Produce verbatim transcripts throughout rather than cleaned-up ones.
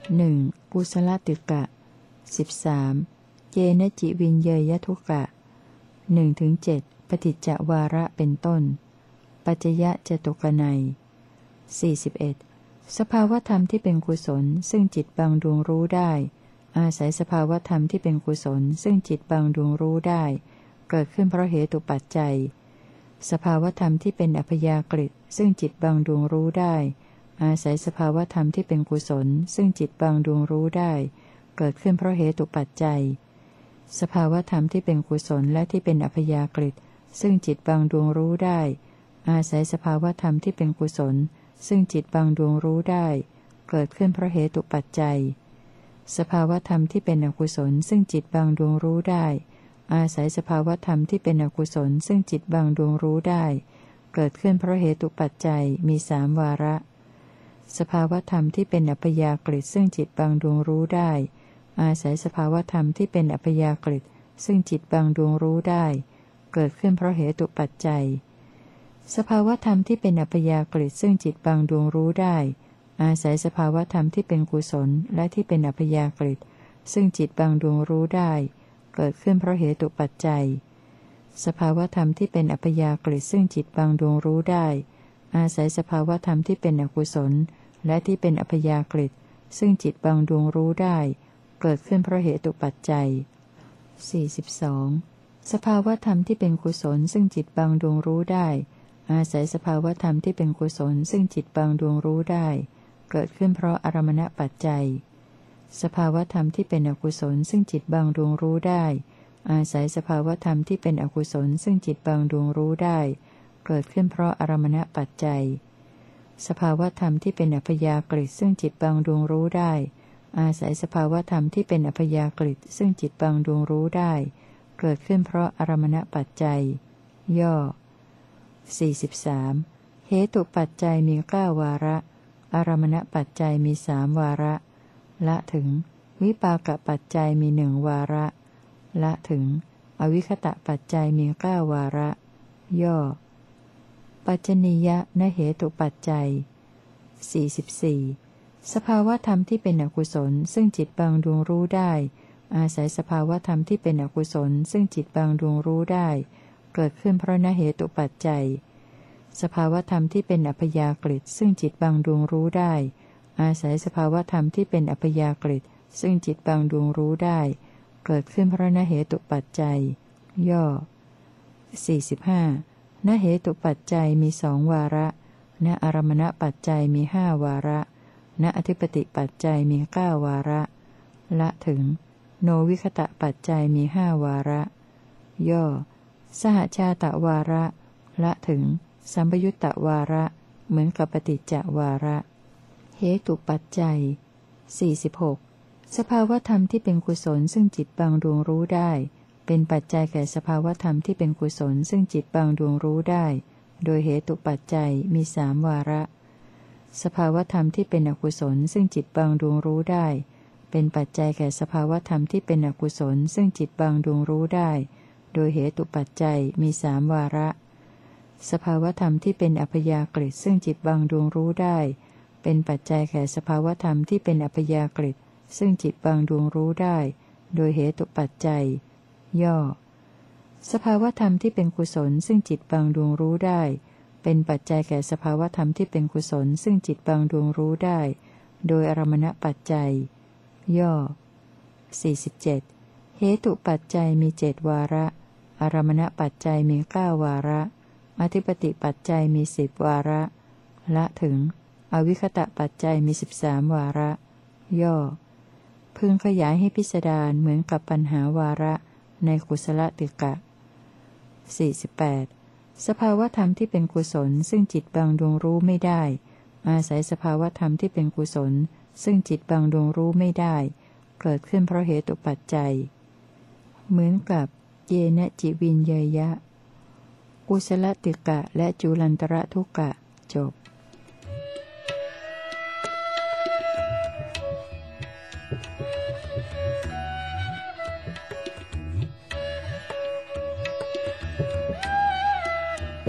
หนึ่งกุศลติกะสิบสามเยนจิวินเยยทุกะหนึ่งถึงเจ็ดปฏิจจวาระเป็นต้นปัจจยะจตุกนัยสี่สิบเอ็ดสภาวธรรมที่เป็นกุศลซึ่งจิตบางดวงรู้ได้อาศัยสภาวธรรมที่เป็นกุศลซึ่งจิตบางดวงรู้ได้เกิดขึ้นเพราะเหตุปัจจัยสภาวธรรมที่เป็นอัพยากฤิซึ่งจิตบางดวงรู้ได้อาศัยสภาวธรรมที่เป็นกุศลซึ่งจิตบางดวงรู้ได้เกิดขึ้นเพราะเหตุปัจจัยสภาวธรรมที่เป็นกุศลและที่เป็นอัพยากฤิซึ่งจิตบางดวงรู้ได้อาศัยสภาวธรรมที่เป็นกุศลซึ่งจิตบางดวงรู้ได้เกิดขึ้นเพราะเหตุปัจจัยสภาวธรรมที่เป็นอกุศลซึ่งจิตบางดวงรู้ได้อาศัยสภาวธรรมที่เป็นอกุศลซึ่งจิตบางดวงรู้ได้เกิดขึ้นเพราะเหตุปัจจัยมีสามวาระสภาวธรรมที่เป็นอัพยากฤิซึ่งจิตบางดวงรู้ได้อาศัยสภาวธรรมที่เป็นอัพยากฤิซึ่งจิตบางดวงรู้ได้เกิดขึ้นเพราะเหตุปัจจัยสภาวธรรมที่เป็นอัพยากฤิซึ่งจิตบางดวงรู้ได้อาศัยสภาวธรรมที่เป็นกุศลและที่เป็นอัพยากฤิซึ่งจิตบางดวงรู้ได้เกิดขึ้นเพราะเหตุปัจจัยสภาวธรรมที่เป็นอัพยากฤิซึ่งจิตบางดวงรู้ได้อาศัยสภาวธรรมที่เป็นอกุศลและที่เป็นอัพยากฤิซึ่งจิตบางดวงรู้ได้เกิดขึ้นเพราะเหตุปัจจัยสี่สิบสองสภาวธรรมที่เป็นกุศลซึ่งจิตบางดวงรู้ได้อาศัยสภาวธรรมที่เป็นกุศลซึ่งจิตบางดวงรู้ได้เกิดขึ้นเพราะอารมณปัจจัยสภาวธรรมที่เป็นอกุศลซึ่งจิตบางดวงรู้ได้อาศัยสภาวธรรมที่เป็นอกุศลซึ่งจิตบางดวงรู้ได้เกิดขึ้นเพราะอารมณปัจจัยสภาวธรรมที่เป็นอัพยากฤิซึ่งจิตบางดวงรู้ได้อาศัยสภาวธรรมที่เป็นอัพยากฤิซึ่งจิตบางดวงรู้ได้เกิดขึ้นเพราะอารมณปัจจัยย่อสี่สิบสามเหตุปัจจัยมีเก้าวาระอารมณปัจจัยมีสามวาระละถึงวิปากปัจจัยมีหนึ่งวาระละถึงอวิคตะปัจจัยมีเก้าวาระย่อปัจจนียนเหตุปัจจัยสี่สิบสี่สภาวธรรมที่เป็นอกุศลซึ่งจิตบางดวงรู้ได้อาศัยสภาวธรรมที่เป็นอกุศลซึ่งจิตบางดวงรู้ได้เกิดขึ้นเพราะนเหตุปัจจัยสภาวธรรมที่เป็นอัพยากฤิซึ่งจิตบางดวงรู้ได้อาศัยสภาวธรรมที่เป็นอัพยากฤิซึ่งจิตบางดวงรู้ได้เกิดขึ้นเพราะนเหตุปัจจัยย่อสี่สิบห้านเหตุปัจจัยมีสองวาระณอารมณปัจจัยมีห้าวาระณอธิปติปัจจัยมีเก้าวาระละถึงโนวิคตะปัจจัยมีห้าวาระย่อสหชาตวาระละถึงสัมปยุตตวาระเหมือนกับปฏิจจวาระเหตุปัจจัยสี่สิบหกสภาวธรรมที่เป็นกุศลซึ่งจิตบางดวงรู้ได้เป็นปัจจัยแก่สภาวธรรมที่เป็นกุศลซึ่งจิตบางดวงรู้ได้โดยเหตุปัจจัยมีสามวาระสภาวธรรมที่เป็นอกุศลซึ่งจิตบางดวงรู้ได้เป็นปัจจัยแก่สภาวธรรมที่เป็นอกุศลซึ่งจิตบางดวงรู้ได้โดยเหตุปัจจัยมีสามวาระสภาวธรรมที่เป็นอัพยากฤิซึ่งจิตบางดวงรู้ได้เป็นปัจจัยแก่สภาวธรรมที่เป็นอัพยากฤิซึ่งจิตบางดวงรู้ได้โดยเหตุปัจจัยย่อสภาวธรรมที่เป็นกุศลซึ่งจิตบางดวงรู้ได้เป็นปัจจัยแก่สภาวธรรมที่เป็นกุศลซึ่งจิตบางดวงรู้ได้โดยอารมณปัจจัยย่อสี่สิบเจ็ดเหตุปัจจัยมีเจ็ดวาระอารมณปัจจัยมีเก้าวาระอธิปติปัจจัยมีสิบวาระละถึงอวิคตะปัจจัยมีสิบสามวาระย่อพึงขยายให้พิสดารเหมือนกับปัญหาวาระในกุศลติกะสี่สิบแปดสภาวธรรมที่เป็นกุศลซึ่งจิตบางดวงรู้ไม่ได้อาศัยสภาวธรรมที่เป็นกุศลซึ่งจิตบางดวงรู้ไม่ได้เกิดขึ้นเพราะเหตุปัจจัยเหมือนกับเยนะจิวินเยยะกุศลติกะและจุลันตระทุกะจบ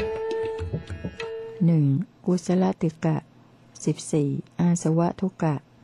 หนึ่งกุศลติกะสิบสี่อาสวะทุกะ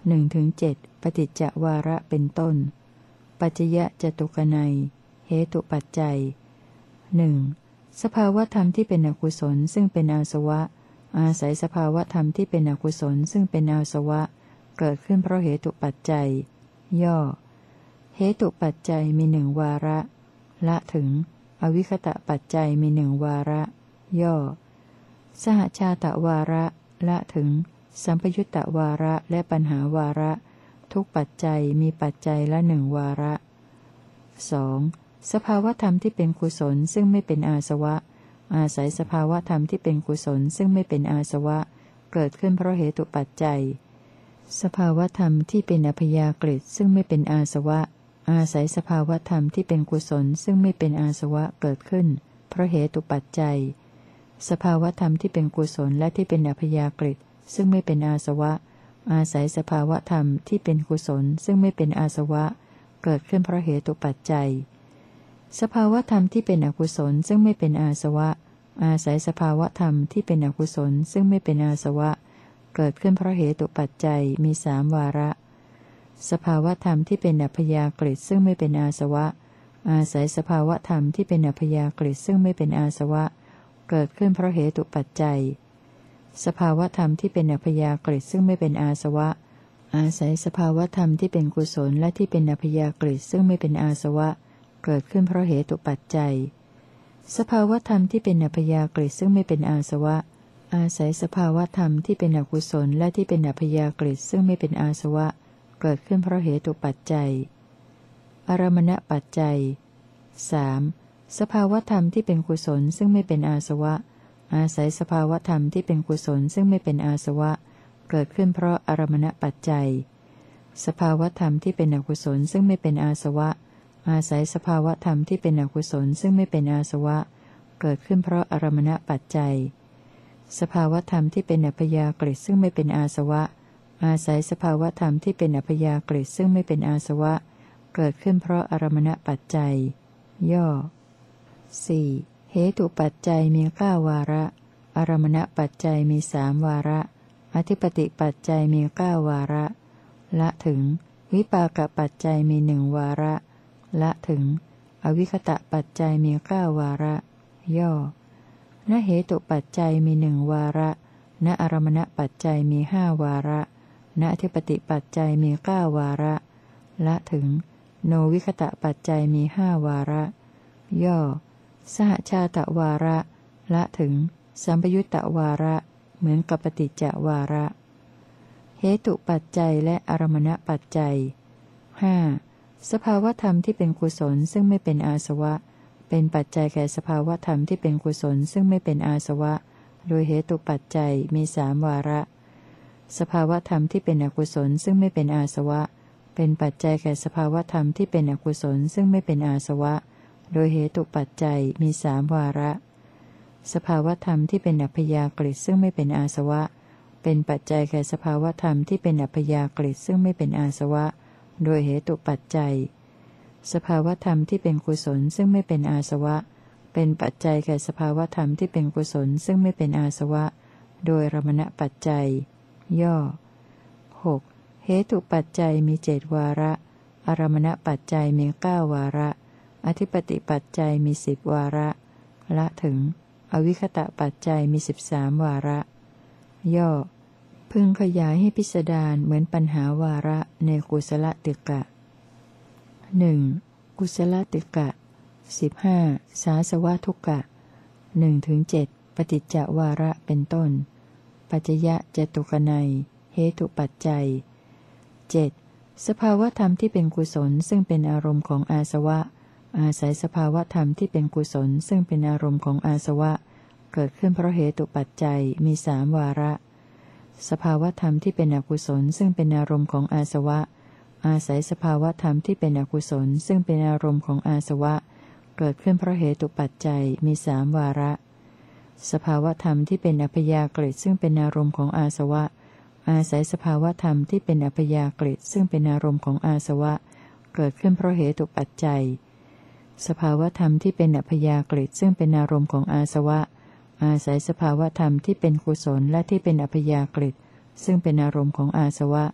หนึ่งถึงเจ็ดปฏิจจวาระเป็นต้นปัจจยะจตุกนัยเหตุปัจจัยหนึ่งสภาวธรรมที่เป็นอกุศลซึ่งเป็นอาสวะอาศัยสภาวธรรมที่เป็นอกุศลซึ่งเป็นอาสวะเกิดขึ้นเพราะเหตุปัจจัยย่อเหตุปัจจัยมีหนึ่งวาระละถึงอวิคตะปัจจัยมีหนึ่งวาระย่อสหชาตวาระละถึงสัมปยุตตวาระและปัญหาวาระทุกปัจจัยมีปัจจัยละหนึ่งวาระสองสภาวธรรมที่เป็นกุศลซึ่งไม่เป็นอาสวะอาศัยสภาวธรรมที่เป็นกุศลซึ่งไม่เป็นอาสวะเกิดขึ้นเพราะเหตุปัจจัยสภาวธรรมที่เป็นอัพยากฤิซึ่งไม่เป็นอาสวะอาศัยสภาวธรรมที่เป็นกุศลซึ่งไม่เป็นอาสวะเกิดขึ้นเพราะเหตุปัจจัยสภาวธรรมที่เป็นกุศลและที่เป็นอัพยากฤิซึ่งไม่เป็นอาสวะอาศัยสภาวธรรมที่เป็นกุศลซึ่งไม่เป็นอาสวะเกิดขึ้นเพราะเหตุปัจจัยสภาวธรรมที่เป็นอกุศลซึ่งไม่เป็นอาสวะอาศัยสภาวธรรมที่เป็นอกุศลซึ่งไม่เป็นอาสวะเกิดขึ้นเพราะเหตุปัจจัยมีสามวาระสภาวธรรมที่เป็นอัพยากฤิซึ่งไม่เป็นอาสวะอาศัยสภาวธรรมที่เป็นอัพยากฤิซึ่งไม่เป็นอาสวะเกิดขึ้นเพราะเหตุปัจจัยสภาวธรรมที่เป็นอัพยากฤิซึ่งไม่เป็นอาสวะอาศัยสภาวธรรมที่เป็นกุศลและที่เป็นอัพยากฤิซึ่งไม่เป็นอาสวะเกิดขึ้นเพราะเหตุปัจจัยสภาวธรรมที่เป็นอัพยากฤิซึ่งไม่เป็นอาสวะอาศัยสภาวธรรมที่เป็นอกุศลและที่เป็นอัพยากฤิซึ่งไม่เป็นอาสวะเกิดขึ้นเพราะเหตุปัจจัยอารมณปัจจัยสามสภาวธรรมที่เป็นกุศลซึ่งไม่เป็นอาสวะอาศัยสภาวธรรมที่เป็นกุศลซึ่งไม่เป็นอาสวะเกิดขึ้นเพราะอารมณปัจจัยสภาวธรรมที่เป็นอกุศลซึ่งไม่เป็นอาสวะอาศัยสภาวธรรมที่เป็นอกุศลซึ่งไม่เป็นอาสวะเกิดขึ้นเพราะอารมณปัจจัยสภาวธรรมที่เป็นอัพยากฤิซึ่งไม่เป็นอาสวะอาศัยสภาวธรรมที่เป็นอัพยากฤิซึ่งไม่เป็นอาสวะเกิดขึ้นเพราะอารมณปัจจัยย่อสี่เหตุปัจจัยมีเก้าวาระอารมณปัจจัยมีสามวาระอธิปติปัจจัยมีเก้าวาระละถึงวิปากปัจจัยมีหนึ่งวาระละถึงอวิคตะปัจจัยมีเก้าวาระย่อณเหตุปัจจัยมีหนึ่งวาระณอารมณปัจจัยมีห้าวาระณอธิปติปัจจัยมีเก้าวาระละถึงโนวิคตะปัจจัยมีห้าวาระย่อสหชาตวาระละถึงสัมปยุตตวาระเหมือนกับปฏิจจวาระเหตุปัจจัยและอารมณปัจจัยห้าสภาวธรรมที่เป็นกุศลซึ่งไม่เป็นอาสวะเป็นปัจจัยแก่สภาวธรรมที่เป็นกุศลซึ่งไม่เป็นอาสวะโดยเหตุปัจจัยมีสามวาระสภาวธรรมที่เป็นอกุศลซึ่งไม่เป็นอาสวะเป็นปัจจัยแก่สภาวธรรมที่เป็นอกุศลซึ่งไม่เป็นอาสวะโดยเหตุปัจจัยมีสามวาระสภาวธรรมที่เป็นอัพยากฤิซึ่งไม่เป็นอาสวะเป็นปัจจัยแก่สภาวธรรมที่เป็นอัพยากฤิซึ่งไม่เป็นอาสวะโดยเหตุปัจจัยสภาวธรรมที่เป็นกุศลซึ่งไม่เป็นอาสวะเป็นปัจจัยแก่สภาวธรรมที่เป็นกุศลซึ่งไม่เป็นอาสวะโดยอารมณปัจจัยย่อหกเหตุปัจจัยมีเจ็ดวาระอารมณปัจจัยมีเก้าวาระอธิปติปัจจัยมีสิบวาระละถึงอวิคตะปัจจัยมีสิบสามวาระย่อพึงขยายให้พิสดารเหมือนปัญหาวาระในกุศลติกะหนึ่งกุศลติกะสิบห้าสาสวะทุกกะหนึ่งถึงเจ็ดปฏิจจวาระเป็นต้นปัจจยะจตุกนัยเหตุปัจจัยเจ็ดสภาวธรรมที่เป็นกุศลซึ่งเป็นอารมณ์ของอาสวะอาศัยสภาวธรรมที่เป็นกุศลซึ่งเป็นอารมณ์ของอาสวะเกิดขึ้นเพราะเหตุปัจจัยมีสามวาระสภาวธรรมที่เป็นอกุศลซึ่งเป็นอารมณ์ของอาสวะอาศัยสภาวธรรมที่เป็นอกุศลซึ่งเป็นอารมณ์ของอาสวะเกิดขึ้นเพราะเหตุปัจจัยมีสามวาระสภาวธรรมที่เป็นอัพยากฤิซึ่งเป็นอารมณ์ของอาสวะอาศัยสภาวธรรมที่เป็นอัพยากฤิซึ่งเป็นอารมณ์ของอาสวะเกิดขึ้นเพราะเหตุปัจจัยสภาวธรรมที่เป็นอัพยากฤิซึ่งเป็นอารมณ์ของอาสวะอาศัยสภาวธรรมที่เป็นกุศลและที่เป็นอัพยากฤิซึ่งเป็นอารมณ์ของอาสวะ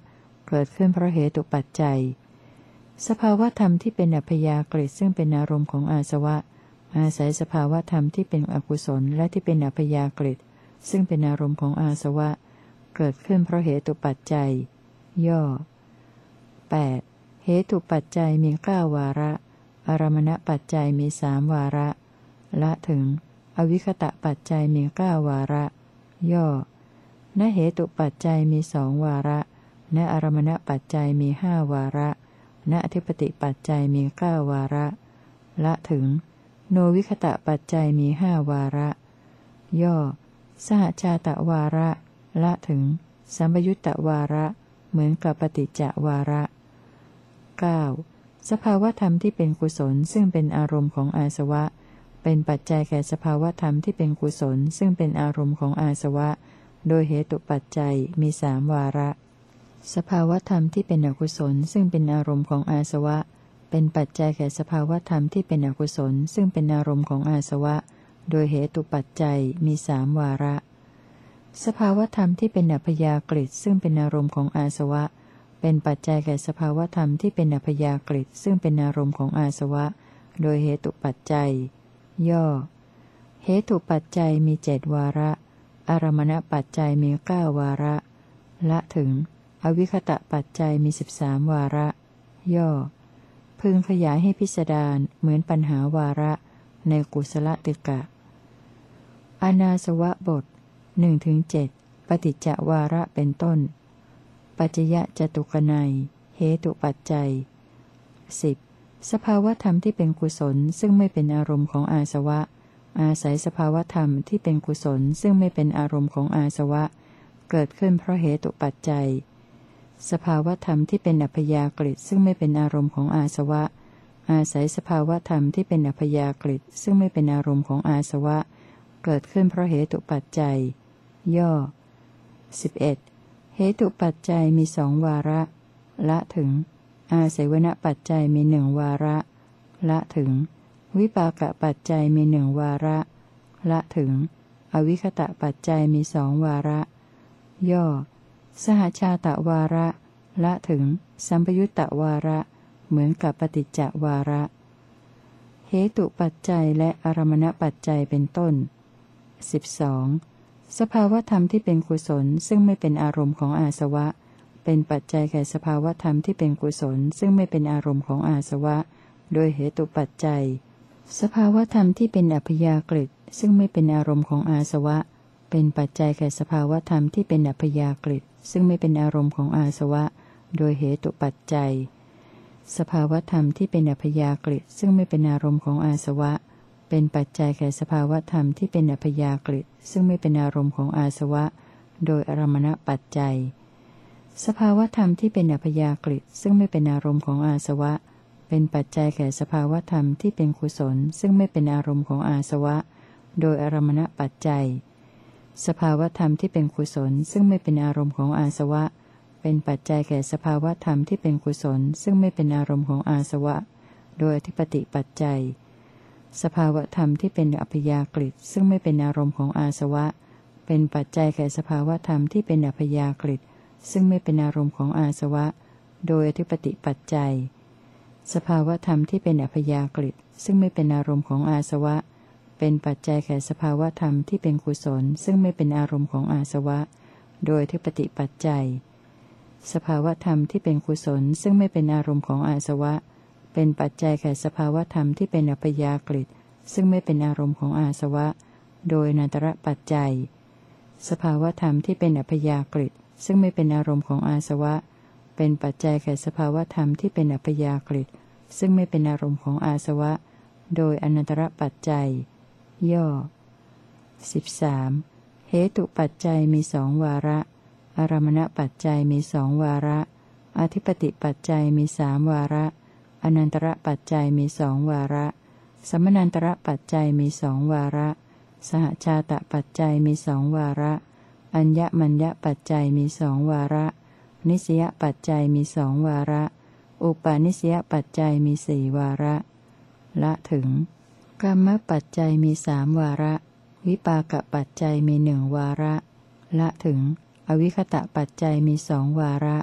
เกิดขึ้นเพราะเหตุปัจจัยสภาวธรรมที่เป็นอัพยากฤิซึ่งเป็นอารมณ์ของอาสวะอาศัยสภาวธรรมที่เป็นอกุศลและที่เป็นอัพยากฤิซึ่งเป็นอารมณ์ของอาสวะเกิดขึ้นเพราะเหตุปัจจัยย่อ แปด. เหตุปัจจัยมีเก้าวาระอารมณปัจจัยมีสามวาระละถึงอวิคตะปัจจัยมีเก้าวาระย่อณเหตุปัจจัยมีสองวาระณอารมณปัจจัยมีห้าวาระณอธิปติปัจจัยมีเก้าวาระละถึงโนวิคตะปัจจัยมีห้าวาระย่อสหชาตวาระละถึงสัมปยุตตวาระเหมือนกับปฏิจจวาระ เก้า. สภาวธรรมที่เป็นกุศลซึ่งเป็นอารมณ์ของอาสวะเป็นปัจจัยแก่สภาวธรรมที่เป็นกุศลซึ่งเป็นอารมณ์ของอาสวะโดยเหตุปัจจัยมีสามวาระสภาวธรรมที่เป็นอกุศลซึ่งเป็นอารมณ์ของอาสวะเป็นปัจจัยแก่สภาวธรรมที่เป็นอกุศลซึ่งเป็นอารมณ์ของอาสวะโดยเหตุปัจจัยมีสามวาระสภาวธรรมที่เป็นอัพยากฤิซึ่งเป็นอารมณ์ของอาสวะเป็นปัจจัยแก่สภาวธรรมที่เป็นอัพยากฤิซึ่งเป็นอารมณ์ของอาสวะโดยเหตุปัจจัยย่อเหตุปัจจัยมีเจ็ดวาระอารมณปัจจัยมีเก้าวาระละถึงอวิคตะปัจจัยมีสิบสามวาระย่อพึงขยายให้พิสดารเหมือนปัญหาวาระในกุศลติกะอานาสวะบท หนึ่งถึงเจ็ด ปฏิจจวาระเป็นต้นปัจจยจตุกนัยเหตุปัจจัย สิบ. สภาวธรรมที่เป็นกุศลซึ่งไม่เป็นอารมณ์ของอาสวะอาศัยสภาวธรรมที่เป็นกุศลซึ่งไม่เป็นอารมณ์ของอาสวะเกิดขึ้นเพราะเหตุปัจจัยสภาวธรรมที่เป็นอัพยากฤิซึ่งไม่เป็นอารมณ์ของอาสวะอาศัยสภาวธรรมที่เป็นอัพยากฤิซึ่งไม่เป็นอารมณ์ของอาสวะเกิดขึ้นเพราะเหตุปัจจัยย่อ สิบเอ็ด. เหตุปัจจัยมีสองวาระละถึงอาศัยวณปัจจัยมีหนึ่งวาระละถึงวิปากปัจจัยมีหนึ่งวาระละถึงอวิคตะปัจจัยมีสองวาระย่อสหชาตวาระละถึงสัมปยุตตวาระเหมือนกับปฏิจจวาระเหตุปัจจัยและอารมณปัจจัยเป็นต้น สิบสอง. สภาวธรรมที่เป็นกุศลซึ่งไม่เป็นอารมณ์ของอาสวะเป็นปัจจัยแก่สภาวธรรมที่เป็นกุศลซึ่งไม่เป็นอารมณ์ของอาสวะโดยเหตุปัจจัยสภาวธรรมที่เป็นอัพยากฤิซึ่งไม่เป็นอารมณ์ของอาสวะเป็นปัจจัยแก่สภาวธรรมที่เป็นอัพยากฤิซึ่งไม่เป็นอารมณ์ของอาสวะโดยเหตุปัจจัยสภาวธรรมที่เป็นอัพยากฤิซึ่งไม่เป็นอารมณ์ของอาสวะเป็นปัจจัยแก่สภาวธรรมที่เป็นอัพยากฤิซึ่งไม่เป็นอารมณ์ของอาสวะโดยอารมณปัจจัยสภาวธรรมที่เป็นอัพยากฤิซึ่งไม่เป็นอารมณ์ของอาสวะเป็นปัจจัยแก่สภาวธรรมที่เป็นกุศลซึ่งไม่เป็นอารมณ์ของอาสวะโดยอารมณปัจจัยสภาวธรรมที่เป็นกุศลซึ่งไม่เป็นอารมณ์ของอาสวะเป็นปัจจัยแก่สภาวธรรมที่เป็นกุศลซึ่งไม่เป็นอารมณ์ของอาสวะโดยอธิปติปัจจัยสภาวธรรมที่เป็นอัพยากฤิซึ่งไม่เป็นอารมณ์ของอาสวะเป็นปัจจัยแก่สภาวธรรมที่เป็นอัพยากฤิซึ่งไม่เป็นอารมณ์ของอาสวะโดยอธิปติปัจจัยสภาวธรรมที่เป็นอัพยากฤิซึ่งไม่เป็นอารมณ์ของอาสวะเป็นปัจจัยแก่สภาวธรรมที่เป็นกุศลซึ่งไม่เป็นอารมณ์ของอาสวะโดยอธิปติปัจจัยสภาวธรรมที่เป็นกุศลซึ่งไม่เป็นอารมณ์ของอาสวะเป็นปัจจัยแก่สภาวธรรมที่เป็นอัพยากฤิซึ่งไม่เป็นอารมณ์ของอาสวะโดยอนันตรปัจจัยสภาวธรรมที่เป็นอัพยากฤิซึ่งไม่เป็นอารมณ์ของอาสวะเป็นปัจจัยแก่สภาวธรรมที่เป็นอัพยากฤิซึ่งไม่เป็นอารมณ์ของอาสวะโดยอนันตรปัจจัยย่อ สิบสาม. เหตุปัจจัยมีสองวาระอารมณปัจจัยมีสองวาระอธิปติปัจจัยมีสามวาระอนันตรปัจจัยมีสองวาระสัมมนันตรปัจจัยมีสองวาระสหชาตปัจจัยมีสองวาระอัญญมัญญปัจจัยมีสองวาระนิสยปัจจัยมีสองวาระอุปาณิสยปัจจัยมีสี่วาระละถึงกรรมปัจจัยมีสามวาระวิปากปัจจัยมีหนึ่งวาระละถึงอวิคตะปัจจัยมีสองวาระ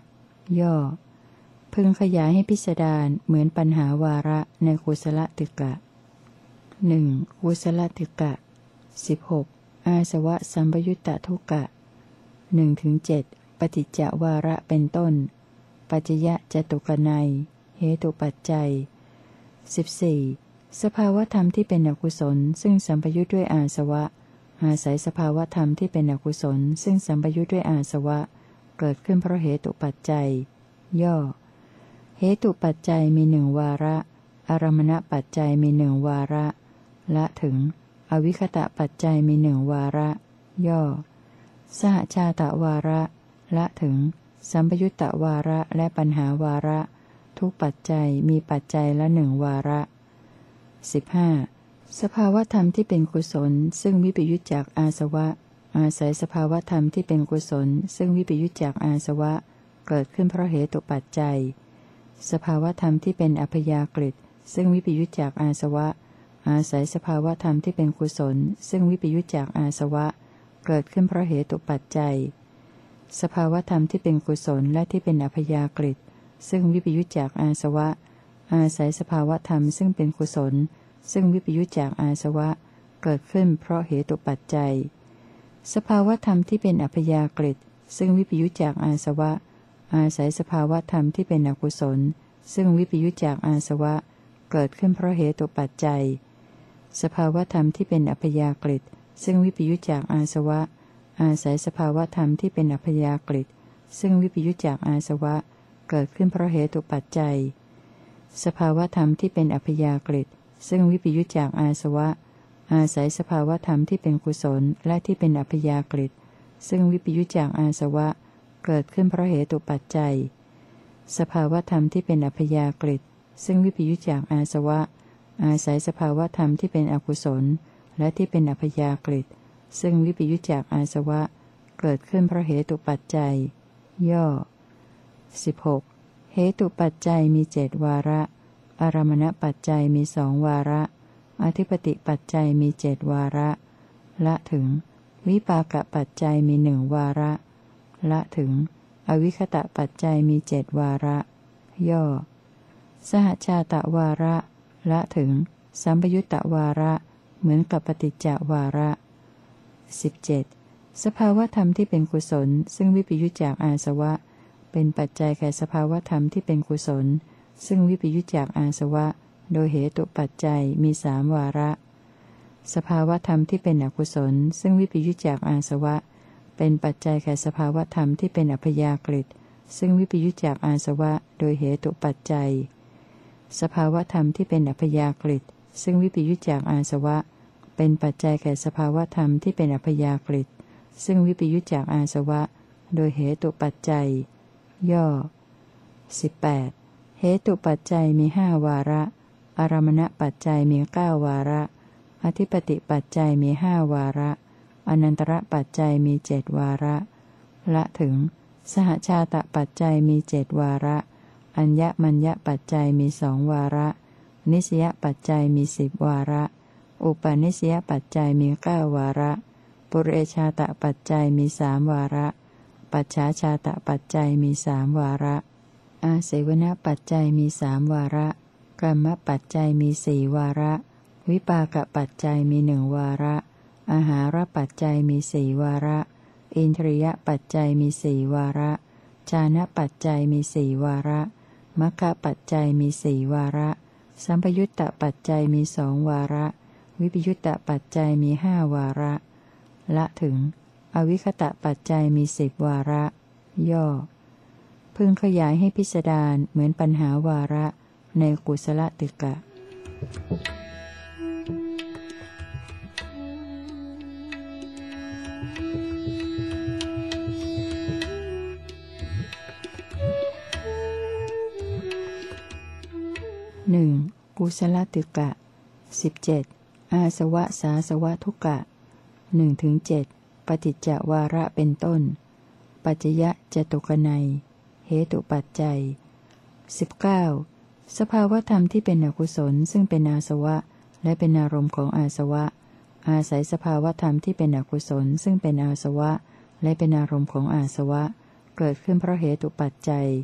ย่อพึงขยายให้พิสดารเหมือนปัญหาวาระในกุศลติกะหนึ่งกุศลติกะสิบหกอาสวะสัมปยุตตทุกะหนึ่งถึงเจ็ดปฏิจจวาระเป็นต้นปัจจยะจตุกนัยเหตุปัจจัยสิบสี่สภาวธรรมที่เป็นอกุศลซึ่งสัมปยุทธ์ด้วยอาสวะอาศัยสภาวธรรมที่เป็นอกุศลซึ่งสัมปยุทธ์ด้วยอาสวะเกิดขึ้นเพราะเหตุปัจจัยย่อเหตุปัจจัยมีหนึ่งวาระอารมณปัจจัยมีหนึ่งวาระละถึงอวิคตะปัจจัยมีหนึ่งวาระย่อสหชาตวาระละถึงสัมปยุตตวาระและปัญหาวาระทุกปัจจัยมีปัจจัยละหนึ่งวาระสิบห้าสภาวธรรมที่เป็นกุศลซึ่งวิปยุจจากอาสวะอาศัยสภาวธรรมที่เป็นกุศลซึ่งวิปยุจจากอาสวะเกิดขึ้นเพราะเหตุปัจจัยสภาวธรรมที่เป็นอัพยากฤิซึ่งวิปยุจจากอาสวะอาศัยสภาวธรรมที่เป็นกุศลซึ่งวิปยุจจากอาสวะเกิดขึ้นเพราะเหตุปัจจัยสภาวธรรมที่เป็นกุศลและที่เป็นอัพยากฤิซึ่งวิปยุจจากอาสวะอาศัยสภาวธรรมซึ่งเป็นกุศลซึ่งวิปยุจจากอาสวะเกิดขึ้นเพราะเหตุปัจจัยสภาวธรรมที่เป็นอัพยากฤิซึ่งวิปยุจจากอาสวะอาศัยสภาวธรรมที่เป็นอกุศลซึ่งวิปยุจจากอาสวะเกิดขึ้นเพราะเหตุปัจจัยสภาวธรรมที่เป็นอัพยากฤิซึ่งวิปยุจจากอาสวะอาศัยสภาวธรรมที่เป็นอัพยากฤิซึ่งวิปยุจจากอาสวะเกิดขึ้นเพราะเหตุปัจจัยสภาวธรรมที่เป็นอัพยากฤิซึ่งวิปยุจจากอาสวะอาศัยสภาวธรรมที่เป็นกุศลและที่เป็นอัพยากฤิซึ่งวิปยุจจากอาสวะเกิดขึ้นเพราะเหตุปัจจัยสภาวธรรมที่เป็นอัพยากฤิซึ่งวิปยุจจากอาสวะอาศัยสภาวธรรมที่เป็นอกุศลและที่เป็นอัพยากฤิซึ่งวิปยุจจากอาสวะเกิดขึ้นเพราะเหตุปัจจัยย่อสิบหกเหตุปัจจัยมีเจ็ดวาระอารมณปัจจัยมีสองวาระอธิปติปัจจัยมีเจ็ดวาระละถึงวิปากปัจจัยมีหนึ่งวาระละถึงอวิคตะปัจจัยมีเจ็ดวาระย่อสหชาตวาระละถึงสัมปยุตตวาระเหมือนกับปฏิจจวาระสิบเจ็ดสภาวธรรมที่เป็นกุศลซึ่งวิปยุจจากอาสวะเป็นปัจจัยแก่สภาวธรรมที่เป็นกุศลซึ่งวิปยุจจากอาสวะโดยเหตุปัจจัยมีสามวาระสภาวธรรมที่เป็นอกุศลซึ่งวิปยุจจากอาสวะเป็นปัจจัยแก่สภาวธรรมที่เป็นอัพยากฤิซึ่งวิปยุจจากอาสวะโดยเหตุปัจจัยสภาวธรรมที่เป็นอัพยากฤิซึ่งวิปยุจจากอาสวะเป็นปัจจัยแก่สภาวธรรมที่เป็นอัพยากฤิซึ่งวิปยุจจากอาสวะโดยเหตุปัจจัยย่อสิบแปดเหตุปัจจัยมีห้าวาระอารมณปัจจัยมีเก้าวาระอธิปติปัจจัยมีห้าวาระอนันตระปัจจัยมีเจ็ดวาระละถึงสหชาตปัจจัยมีเจ็ดวาระอัญญมัญญปัจจัยมีสองวาระนิสยปัจจัยมีสิบวาระอุปาณิสยปัจจัยมีเก้าวาระปุเรชาตปัจจัยมีสามวาระปัจฉาชาตปัจจัยมีสามวาระอาเสวนปัจจัยมีสามวาระกรรมปัจจัยมีสี่วาระวิปากปัจจัยมีหนึ่งวาระอาหารปัจจัยมีสี่วาระอินทรียปัจจัยมีสี่วาระฌานปัจจัยมีสี่วาระมัคคปัจจัยมีสี่วาระสัมปยุตตปัจจัยมีสองวาระวิปยุตตปัจจัยมีห้าวาระละถึงอวิคตะปัจจัยมีสิบวาระย่อพึงขยายให้พิสดารเหมือนปัญหาวาระในกุศลติกะหนึ่งกุศลติกะสิบเจ็ดอาสวะสาสวะทุกะหนึ่งถึงเจ็ดปฏิจจวาระเป็นต้นปัจจยะจตุกนัยเหตุปัจจัยสิบเก้าสภาวธรรมที่เป็นอกุศลซึ่งเป็นอาสวะและเป็นอารมณ์ของอาสวะอาศัยสภาวธรรมที่เป็นอกุศลซึ่งเป็นอาสวะและเป็นอารมณ์ของอาสวะเกิดขึ้นเพราะเหตุปัจจัย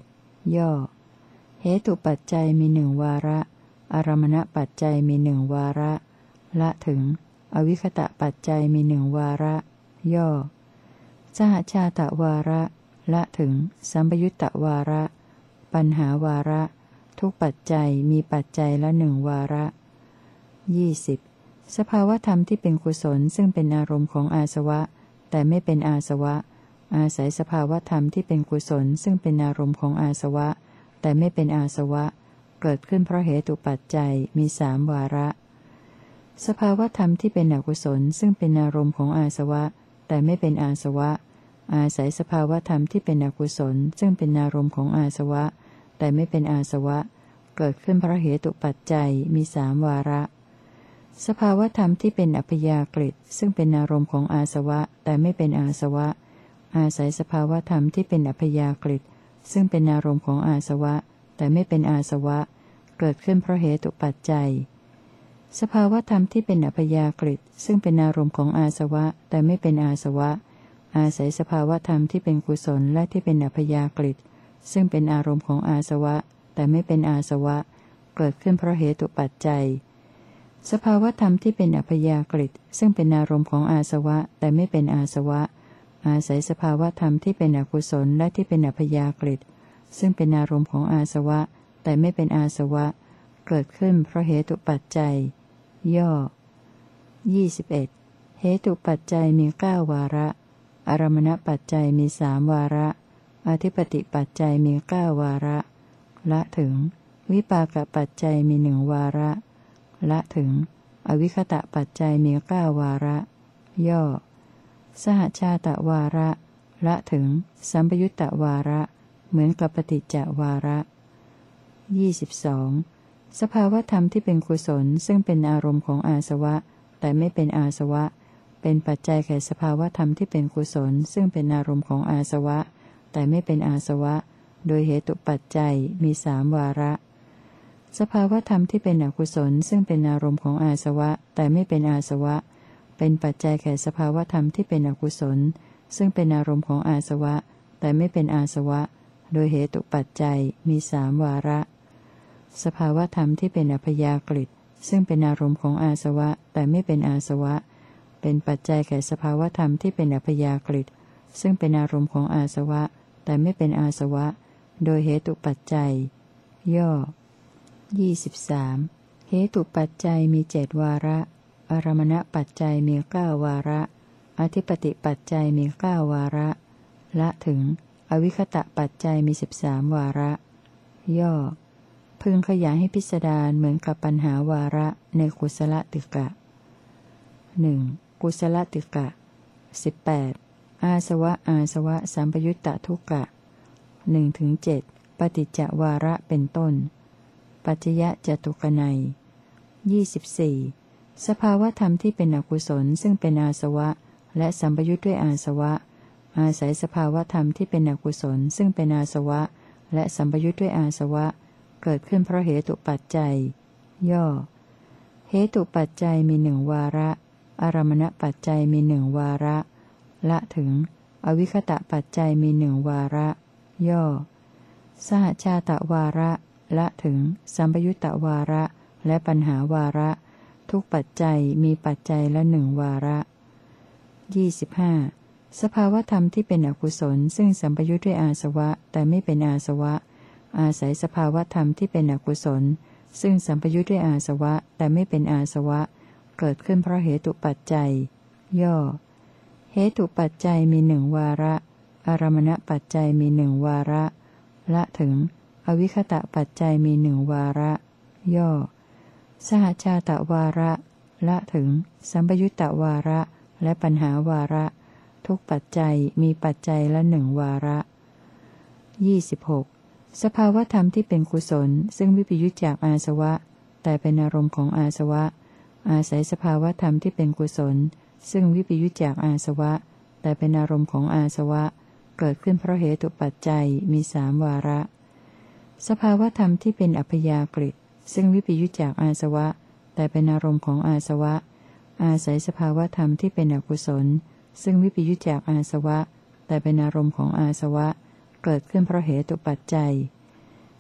ย่อเหตุปัจจัยมีหนึ่งวาระอารมณปัจจัยมีหนึ่งวาระละถึงอวิคตะปัจจัยมีหนึ่งวาระย่อสหชาตวาระละถึงสัมปยุตตวาระปัญหาวาระทุกปัจจัยมีปัจจัยละหนึ่งวาระยี่สิบสภาวธรรมที่เป็นกุศลซึ่งเป็นอารมณ์ของอาสวะแต่ไม่เป็นอาสวะอาศัยสภาวธรรมที่เป็นกุศลซึ่งเป็นอารมณ์ของอาสวะแต่ไม่เป็นอาสวะเกิดขึ้นเพราะเหตุปัจจัยมีสามวาระสภาวธรรมที่เป็นอกุศลซึ่งเป็นอารมณ์ของอาสวะแต่ไม่เป็นอาสวะอาศัยสภาวธรรมที่เป็นอกุศลซึ่งเป็นอารมณ์ของอาสวะแต่ไม่เป็นอาสวะเกิดขึ้นเพราะเหตุปัจจัยมีสามวาระสภาวธรรมที่เป็นอัพยากฤิซึ่งเป็นอารมณ์ของอาสวะแต่ไม่เป็นอาสวะอาศัยสภาวธรรมที่เป็นอัพยากฤิซึ่งเป็นอารมณ์ของอาสวะแต่ไม่เป็นอาสวะเกิดขึ้นเพราะเหตุปัจจัยสภาวธรรมที่เป็นอัพยากฤิซึ่งเป็นอารมณ์ของอาสวะแต่ไม่เป็นอาสวะอาศัยสภาวธรรมที่เป็นกุศลและที่เป็นอัพยากฤิซึ่งเป็นอารมณ์ของอาสวะแต่ไม่เป็นอาสวะเกิดขึ้นเพราะเหตุปัจจัยสภาวธรรมที่เป็นอัพยากฤิซึ่งเป็นอารมณ์ของอาสวะแต่ไม่เป็นอาสวะอาศัยสภาวธรรมที่เป็นอกุศลและที่เป็นอัพยากฤิซึ่งเป็นอารมณ์ของอาสวะแต่ไม่เป็นอาสวะเกิดขึ้นเพราะเหตุปัจจัยย่อยี่สิบเอ็ดเหตุปัจจัยมีเก้าวาระอารมณปัจจัยมีสามวาระอธิปติปัจจัยมีเก้าวาระละถึงวิปากปัจจัยมีหนึ่งวาระละถึงอวิคตะปัจจัยมีเก้าวาระย่อสหชาตวาระละถึงสัมปยุตตวาระเหมือนกับปฏิจจวาระยี่สิบสองสภาวธรรมที่เป็นกุศลซึ่งเป็นอารมณ์ของอาสวะแต่ไม่เป็นอาสวะเป็นปัจจัยแก่สภาวธรรมที่เป็นกุศลซึ่งเป็นอารมณ์ของอาสวะแต่ไม่เป็นอาสวะโดยเหตุปัจจัยมีสามวาระสภาวธรรมที่เป็นอกุศลซึ่งเป็นอารมณ์ของอาสวะแต่ไม่เป็นอาสวะเป็นปัจจัยแก่สภาวธรรมที่เป็นอกุศลซึ่งเป็นอารมณ์ของอาสวะแต่ไม่เป็นอาสวะโดยเหตุปัจจัยมีสามวาระสภาวธรรมที่เป็นอัพยากฤิซึ่งเป็นอารมณ์ของอาสวะแต่ไม่เป็นอาสวะเป็นปัจจัยแก่สภาวธรรมที่เป็นอัพยากฤิซึ่งเป็นอารมณ์ของอาสวะแต่ไม่เป็นอาสวะโดยเหตุปัจจัยย่อยี่สิบสามเหตุปัจจัยมีเจ็ดวาระอารมณปัจจัยมีเก้าวาระอธิปติปัจจัยมีเก้าวาระละถึงอวิคตะปัจจัยมีสิบสามวาระย่อพึงขยายให้พิสดารเหมือนกับปัญหาวาระในกุศลติกะหนึ่งกุศลติกะสิบแปดอาสวะอาสวะสัมปยุตตทุกกะหนึ่งถึงเจ็ดปฏิจจวาระเป็นต้นปัจจยะจตุกนัยยี่สิบสี่สภาวธรรมที่เป็นอกุศลซึ่งเป็นอาสวะและสัมปยุตด้วยอาสวะอาศัยสภาวธรรมที่เป็นอกุศลซึ่งเป็นอาสวะและสัมปยุตด้วยอาสวะเกิดขึ้นเพราะเหตุปัจจัยย่อเหตุปัจจัยมีหนึ่งวาระอารมณปัจจัยมีหนึ่งวาระละถึงอวิคตะปัจจัยมีหนึ่งวาระย่อสหชาตวาระละถึงสัมปยุตตวาระและปัญหาวาระทุกปัจจัยมีปัจจัยละหนึ่งวาระยี่สิบห้าสภาวธรรมที่เป็นอกุศลซึ่งสัมปยุตด้วยอาสวะแต่ไม่เป็นอาสวะอาศัยสภาวธรรมที่เป็นอกุศลซึ่งสัมปยุตด้วยอาสวะแต่ไม่เป็นอาสวะเกิดขึ้นเพราะเหตุปัจจัยย่อเหตุปัจจัยมีหนึ่งวาระอารมณปัจจัยมีหนึ่งวาระละถึงอวิคตะปัจจัยมีหนึ่งวาระย่อสหชาตวาระละถึงสัมปยุตตวาระและปัญหาวาระทุกปัจจัยมีปัจจัยละหนึ่งวาระยี่สิบหกสภาวธรรมที่เป็นกุศลซึ่งวิปยุจจากอาสวะแต่เป็นอารมณ์ของอาสวะอาศัยสภาวธรรมที่เป็นกุศลซึ่งวิปยุจจากอาสวะแต่เป็นอารมณ์ของอาสวะเกิดขึ้นเพราะเหตุปัจจัยมีสามวาระสภาวธรรมที่เป็นอัพยากฤิซึ่งวิปยุจจากอาสวะแต่เป็นอารมณ์ของอาสวะอาศัยสภาวธรรมที่เป็นอกุศลซึ่งวิปยุจจากอาสวะแต่เป็นอารมณ์ของอาสวะเกิดขึ้นเพราะเหตุปัจจัย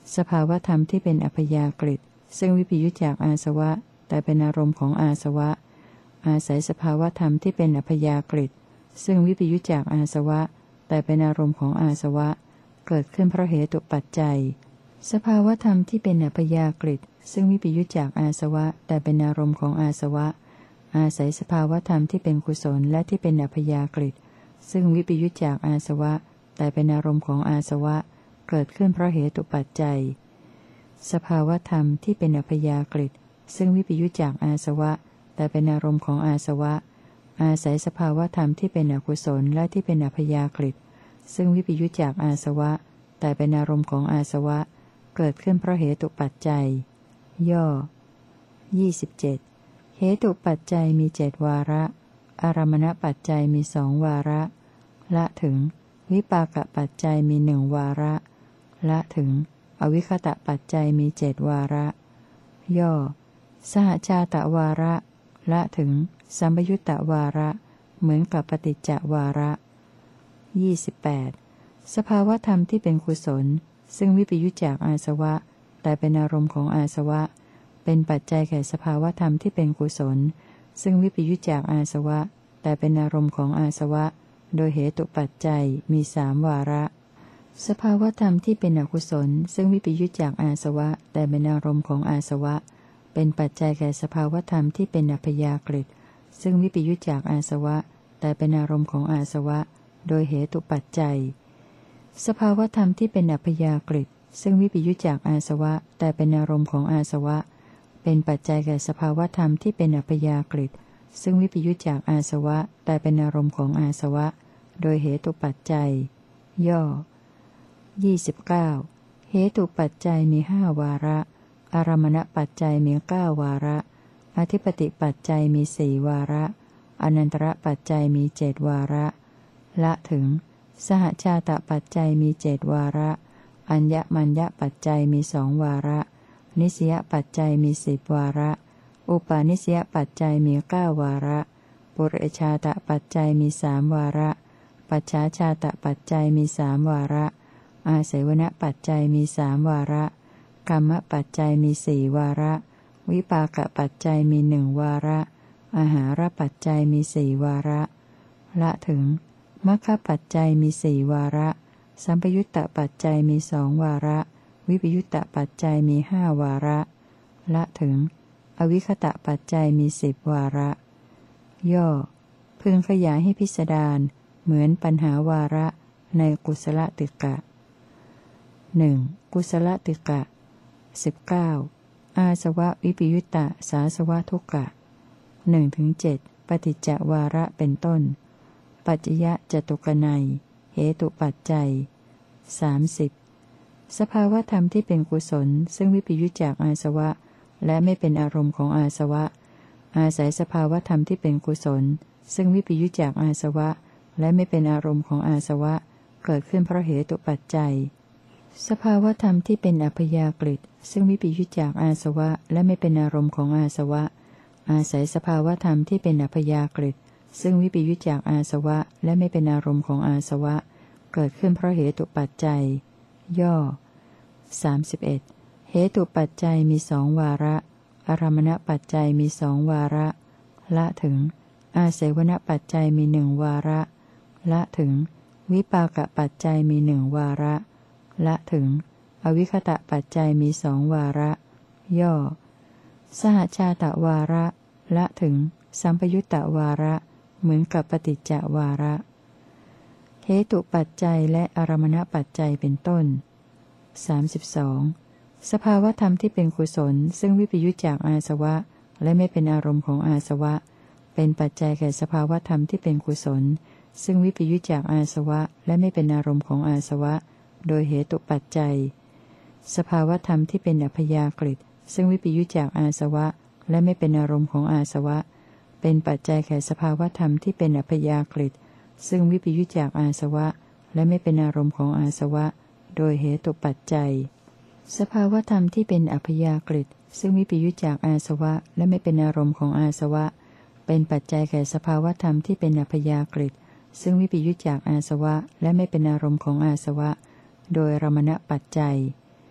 สภาวธรรมที่เป็นอัพยากฤิซึ่งวิปยุจจากอาสวะแต่เป็นอารมณ์ของอาสวะอาศัยสภาวธรรมที่เป็นอัพยากฤิซึ่งวิปยุจจากอาสวะแต่เป็นอารมณ์ของอาสวะเกิดขึ้นเพราะเหตุปัจจัยสภาวธรรมที่เป็นอัพยากฤิซึ่งวิปยุจจากอาสวะแต่เป็นอารมณ์ของอาสวะอาศัยสภาวธรรมที่เป็นกุศลและที่เป็นอัพยากฤิซึ่งวิปยุจจากอาสวะแต่เป็นอารมณ์ของอาสวะเกิดขึ้นเพราะเหตุปัจจัยสภาวธรรมที่เป็นอัพยากฤิซึ่งวิปยุจจากอาสวะแต่เป็นอารมณ์ของอาสวะอาศัยสภาวธรรมที่เป็นอกุศลและที่เป็นอัพยากฤิซึ่งวิปยุจจากอาสวะแต่เป็นอารมณ์ของอาสวะเกิดขึ้นเพราะเหตุปัจจัยย่อยี่สิบเจ็ดเหตุปัจจัยมีเจ็ดวาระอารมณปัจจัยมีสองวาระละถึงวิปากปัจจัยมีหนึ่งวาระละถึงอวิคตะปัจจัยมีเจ็ดวาระย่อสหชาตวาระละถึงสัมปยุตตวาระเหมือนกับปฏิจจวาระยี่สิบแปดสภาวธรรมที่เป็นกุศลซึ่งวิปยุจจากอาสวะแต่เป็นอารมณ์ของอาสวะเป็นปัจจัยแก่สภาวธรรมที่เป็นกุศลซึ่งวิปยุจจากอาสวะแต่เป็นอารมณ์ของอาสวะโดยเหตุปัจจัยมีสามวาระสภาวธรรมที่เป็นอกุศลซึ่งวิปยุจจากอาสวะแต่เป็นอารมณ์ของอาสวะเป็นปัจจัยแก่สภาวธรรมที่เป็นอัพยากฤิซึ่งวิปยุจจากอาสวะแต่เป็นอารมณ์ของอาสวะโดยเหตุปัจจัยสภาวธรรมที่เป็นอัพยากฤิซึ่งวิปยุจจากอาสวะแต่เป็นอารมณ์ของอาสวะเป็นปัจจัยแก่สภาวธรรมที่เป็นอัพยากฤิซึ่งวิปยุจจากอาสวะแต่เป็นอารมณ์ของอาสวะโดยเหตุปัจจัยย่อยี่สิบเก้าเหตุปัจจัยมีห้าวาระอารมณปัจจัยมีเก้าวาระอธิปติปัจจัยมีสี่วาระอนันตระปัจจัยมีเจ็ดวาระละถึงสหชาตปัจจัยมีเจ็ดวาระอัญญมัญญปัจจัยมีสองวาระนิสยปัจจัยมีสิบวาระอุปาณิสยปัจจัยมีเก้าวาระปุเรชาตปัจจัยมีสามวาระปัจฉาชาตปัจจัยมีสามวาระอาศัยวณปัจจัยมีสามวาระกรรมปัจจัยมีสี่วาระวิปากปัจจัยมีหนึ่งวาระอาหารปัจจัยมีสี่วาระละถึงมรรคปัจจัยมีสี่วาระสัมปยุตตปัจจัยมีสองวาระวิปยุตตปัจจัยมีห้าวาระละถึงอวิคตะปัจจัยมีสิบวาระย่อพึงขยายให้พิสดารเหมือนปัญหาวาระในกุศลติกะหนึ่งกุศลติกะสิบเก้าอาสวะวิปยุตตะสาสวะทุกกะหนึ่งถึงเจ็ดปฏิจจวาระเป็นต้นปัจจยะจตุกนัยเหตุปัจจัยสามสิบสภาวธรรมที่เป็นกุศลซึ่งวิปยุจจากอาสวะและไม่เป็นอารมณ์ของอาสวะอาศัยสภาวธรรมที่เป็นกุศลซึ่งวิปยุจจากอาสวะและไม่เป็นอารมณ์ของอาสวะเกิดขึ้นเพราะเหตุปัจจัยสภาวธรรมที่เป็นอัพยากฤิซึ่งวิปยุจจากอาสวะและไม่เป็นอารมณ์ของอาสวะอาศัยสภาวธรรมที่เป็นอัพยากฤิซึ่งวิปยุจจากอาสวะและไม่เป็นอารมณ์ของอาสวะเกิดขึ้นเพราะเหตุปัจจัยย่อสามสิบเอ็ดเหตุปัจจัยมีสองวาระอารมณปัจจัยมีสองวาระละถึงอาศัยวณปัจจัยมีหนึ่งวาระละถึงวิปากปัจจัยมีหนึ่งวาระละถึงอวิคตะปัจจัยมีสองวาระย่อสหชาตวาระละถึงสัมปยุตตวาระเหมือนกับปฏิจจวาระเหตุปัจจัยและอารมณปัจจัยเป็นต้นสามสิบสองสภาวธรรมที่เป็นกุศลซึ่งวิปยุจจากอาสวะและไม่เป็นอารมณ์ของอาสวะเป็นปัจจัยแก่สภาวธรรมที่เป็นกุศลซึ่งวิปยุจจากอาสวะและไม่เป็นอารมณ์ของอาสวะโดยเหตุปัจจัยสภาวธรรมที่เป็นอัพยากฤิซึ่งวิปยุจจากอาสวะและไม่เป็นอารมณ์ของอาสวะเป็นปัจจัยแก่สภาวธรรมที่เป็นอัพยากฤิซึ่งวิปยุจจากอาสวะและไม่เป็นอารมณ์ของอาสวะโดยเหตุปัจจัยสภาวธรรมที่เป็นอัพยากฤิซึ่งวิปยุจจากอาสวะและไม่เป็นอารมณ์ของอาสวะเป็นปัจจัยแก่สภาวธรรมที่เป็นอัพยากฤิซึ่งวิปยุจจากอาสวะและไม่เป็นอารมณ์ของอาสวะโดยอารมณปัจจัย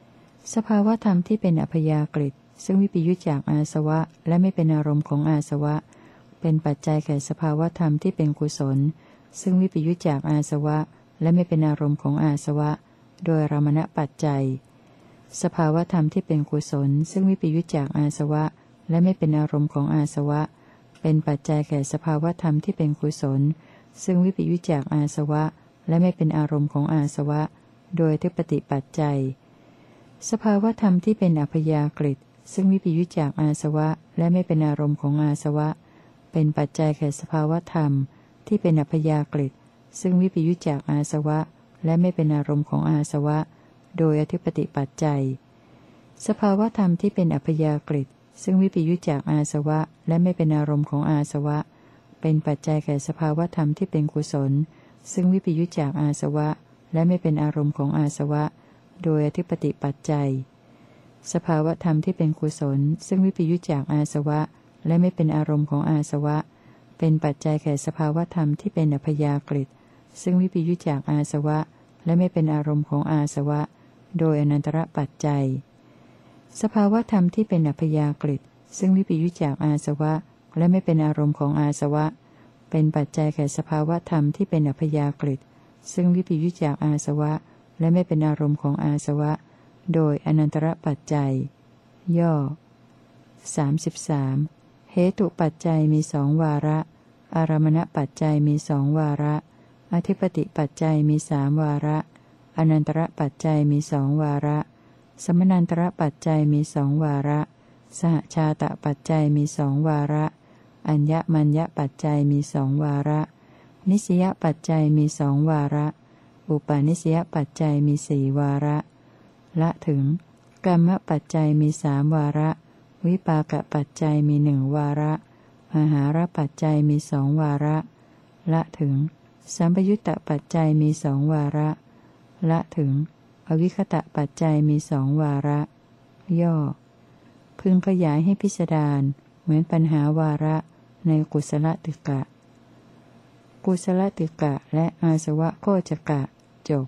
สภาวธรรมที่เป็นอัพยากฤิซึ่งวิปยุจจากอาสวะและไม่เป็นอารมณ์ของอาสวะเป็นปัจจัยแก่สภาวธรรมที่เป็นกุศลซึ่งวิปยุจจากอาสวะและไม่เป็นอารมณ์ของอาสวะโดยอารมณปัจจัยสภาวธรรมที่เป็นกุศลซึ่งวิปยุจจากอาสวะและไม่เป็นอารมณ์ของอาสวะเป็นปัจจัยแก่สภาวธรรมที่เป็นกุศลซึ่งวิปยุจจากอาสวะและไม่เป็นอารมณ์ของอาสวะโดยอธิปติปัจจัยสภาวธรรมที่เป็นอัพยากฤิซึ่งวิปยุจจากอาสวะและไม่เป็นอารมณ์ของอาสวะเป็นปัจจัยแก่สภาวธรรมที่เป็นอัพยากฤิซึ่งวิปยุจจากอาสวะและไม่เป็นอารมณ์ของอาสวะโดยอธิปติปัจจัยสภาวธรรมที่เป็นอัพยากฤิซึ่งวิปยุจจากอาสวะและไม่เป็นอารมณ์ของอาสวะเป็นปัจจัยแก่สภาวธรรมที่เป็นกุศลซึ่งวิปยุจจากอาสวะและไม่เป็นอารมณ์ของอาสวะโดยอธิปติปัจจัยสภาวธรรมที่เป็นกุศลซึ่งวิปยุจจากอาสวะและไม่เป็นอารมณ์ของอาสวะเป็นปัจจัยแก่สภาวธรรมที่เป็นอัพยากฤิซึ่งวิปยุจจากอาสวะและไม่เป็นอารมณ์ของอาสวะโดยอนันตรปัจจัยสภาวธรรมที่เป็นอัพยากฤิซึ่งวิปยุจจากอาสวะและไม่เป็นอารมณ์ของอาสวะเป็นปัจจัยแก่สภาวธรรมที่เป็นอัพยากฤิซึ่งวิปยุจจากอาสวะและไม่เป็นอารมณ์ของอาสวะโดยอนันตรปัจจัยย่อสามสิบสามเหตุปัจจัยมีสองวาระอารมณปัจจัยมีสองวาระอธิปติปัจจัยมีสามวาระอนันตรปัจจัยมีสองวาระสมนันตรปัจจัยมีสองวาระสหชาตปัจจัยมีสองวาระอัญญมัญญปัจจัยมีสองวาระนิสยปัจจัยมีสองวาระอุปาณิสยปัจจัยมีสี่วาระละถึงกรรมปัจจัยมีสามวาระวิปากปัจจัยมีหนึ่งวาระอาหารปัจจัยมีสองวาระละถึงสัมปยุตตปัจจัยมีสองวาระละถึงอวิคตะปัจจัยมีสองวาระย่อพึงขยายให้พิสดารเหมือนปัญหาวาระในกุศลติกะกุศลติกะและอาสวะโคจกะจบ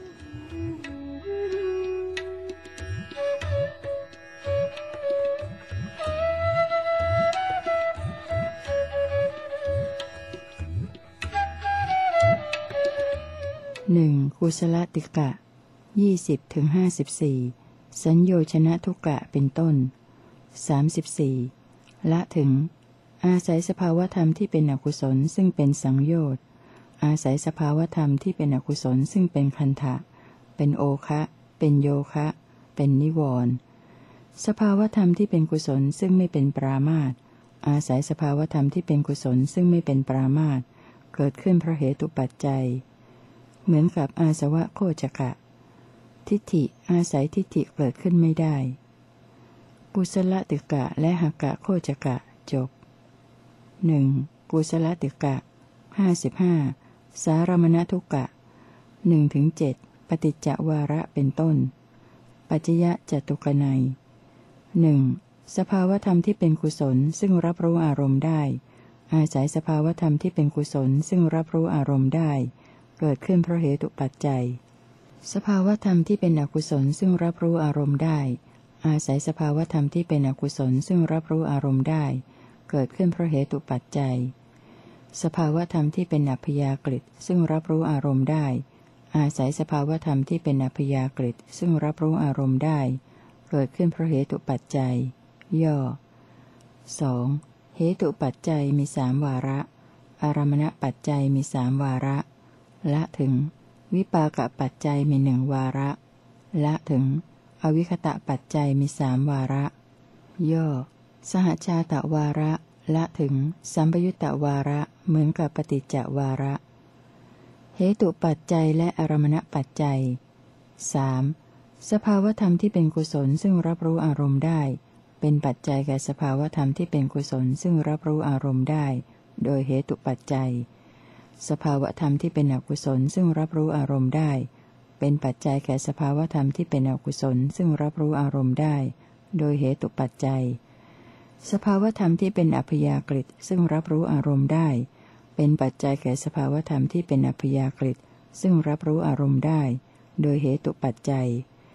หนึ่งกุศลติกะยี่สิบถึงห้าสิบสี่สัญโยชนะทุกะเป็นต้นสามสิบสี่ละถึงอาศัยสภาวธรรมที่เป็นอกุศลซึ่งเป็นสังโยชน์อาศัยสภาวธรรมที่เป็นอกุศลซึ่งเป็นคันธะเป็นโอคะเป็นโยคะเป็นนิวรณ์สภาวธรรมที่เป็นกุศลซึ่งไม่เป็นปรามาสอาศัยสภาวธรรมที่เป็นกุศลซึ่งไม่เป็นปรามาสเกิดขึ้นเพราะเหตุปัจจัยเหมือนกับอาสวะโคจกะทิฏฐิอาศัยทิฏฐิเกิดขึ้นไม่ได้กุศลติกะและหกะโคจกะจบหนึ่งกุศลติกะห้าสิบห้าสารมณทุกะหนึ่งถึงเจ็ดปฏิจจวาระเป็นต้นปัจจยะจตุกนัยหนึ่งสภาวธรรมที่เป็นกุศลซึ่งรับรู้อารมณ์ได้อาศัยสภาวธรรมที่เป็นกุศลซึ่งรับรู้อารมณ์ได้เกิดขึ้นเพราะเหตุปัจจัยสภาวธรรมที่เป็นอกุศลซึ่งรับรู้อารมณ์ได้อาศัยสภาวธรรมที่เป็นอกุศลซึ่งรับรู้อารมณ์ได้เกิดขึ้นเพราะเหตุปัจจัยสภาวธรรมที่เป็นอัพยากฤิซึ่งรับรู้อารมณ์ได้อาศัยสภาวธรรมที่เป็นอัพยากฤิซึ่งรับรู้อารมณ์ได้เกิดขึ้นเพราะเหตุปัจจัยย่อสองเหตุปัจจัยมีสามวาระอารมณปัจจัยมีสามวาระละถึงวิปากปัจจัยมีหนึ่งวาระละถึงอวิคตะปัจจัยมีสามวาระย่อสหชาตวาระละถึงสัมปยุตตวาระเหมือนกับปฏิจจวาระเหตุปัจจัยและอารมณปัจจัยสามสภาวธรรมที่เป็นกุศลซึ่งรับรู้อารมณ์ได้เป็นปัจจัยแก่สภาวธรรมที่เป็นกุศลซึ่งรับรู้อารมณ์ได้โดยเหตุปัจจัยสภาวธรรมที่เป็นอกุศลซึ่งรับรู้อารมณ์ได้เป็นปัจจัยแก่สภาวธรรมที่เป็นอกุศลซึ่งรับรู้อารมณ์ได้โดยเหตุปัจจัยสภาวธรรมที่เป็นอัพยากฤิซึ่งรับรู้อารมณ์ได้เป็นปัจจัยแก่สภาวธรรมที่เป็นอัพยากฤิซึ่งรับรู้อารมณ์ได้โดยเหตุปัจจัย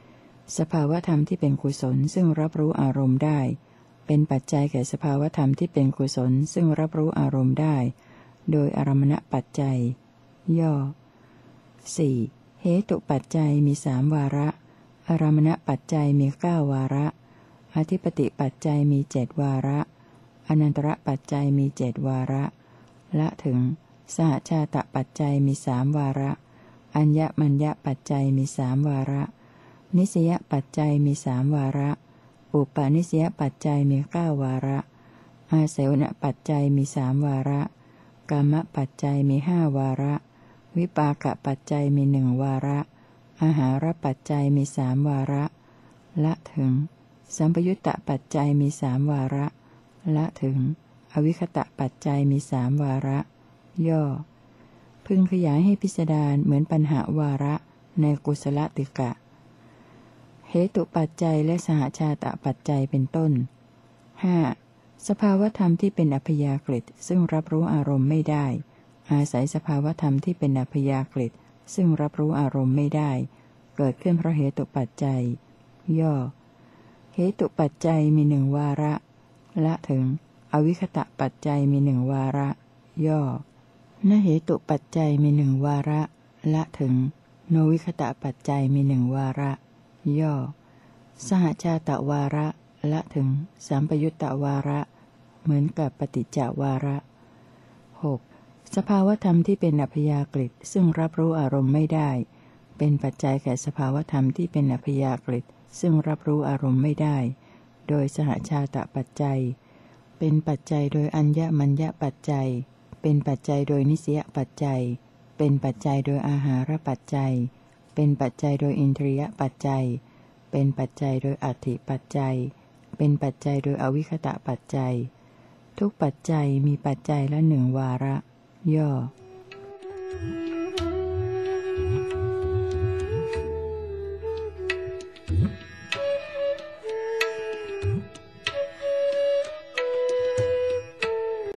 สภาวธรรมที่เป็นกุศลซึ่งรับรู้อารมณ์ได้เป็นปัจจัยแก่สภาวธรรมที่เป็นกุศลซึ่งรับรู้อารมณ์ได้โดยอารมณปัจจัยย่อ สี่. เหตุปัจจัยมีสามวาระอารมณปัจจัยมีเก้าวาระอธิปติปัจจัยมีเจ็ดวาระอนันตระปัจจัยมีเจ็ดวาระละถึงสหชาตปัจจัยมีสามวาระอัญญมัญญปัจจัยมีสามวาระนิสยปัจจัยมีสามวาระอุปาณิสยปัจจัยมีเก้าวาระอาเสวนปัจจัยมีสามวาระกามปัจจัยมีห้าวาระวิปากปัจจัยมีหนึ่งวาระอาหารปัจจัยมีสามวาระละถึงสัมปยุตตปัจจัยมีสามวาระละถึงอวิคตะปัจจัยมีสามวาระย่อพึงขยายให้พิสดารเหมือนปัญหาวาระในกุศลติกะเหตุปัจจัยและสหชาตปัจจัยเป็นต้น ห้า. สภาวธรรมที่เป็นอัพยากฤิซึ่งรับรู้อารมณ์ไม่ได้อาศัยสภาวธรรมที่เป็นอัพยากฤิซึ่งรับรู้อารมณ์ไม่ได้เกิดขึ้นเพราะเหตุปัจจัยย่อเหตุปัจจัยมีหนึ่งวาระละถึงอวิคตะปัจจัยมีหนึ่งวาระย่อนเหตุปัจจัยมีหนึ่งวาระละถึงโนวิคตะปัจจัยมีหนึ่งวาระย่อสหชาตวาระละถึงสัมปยุตตวาระเหมือนกับปฏิจจวาระ หก. สภาวธรรมที่เป็นอัพยากฤิซึ่งรับรู้อารมณ์ไม่ได้เป็นปัจจัยแก่สภาวธรรมที่เป็นอัพยากฤิซึ่งรับรู้อารมณ์ไม่ได้โดยสหชาตปัจจัยเป็นปัจจัยโดยอัญญมัญญปัจจัยเป็นปัจจัยโดยนิสยปัจจัยเป็นปัจจัยโดยอาหารปัจจัยเป็นปัจจัยโดยอินทรียปัจจัยเป็นปัจจัยโดยอัตถิปัจจัยเป็นปัจจัยโดยอวิคตะปัจจัยทุกปัจจัยมีปัจจัยละหนึ่งวาระย่อ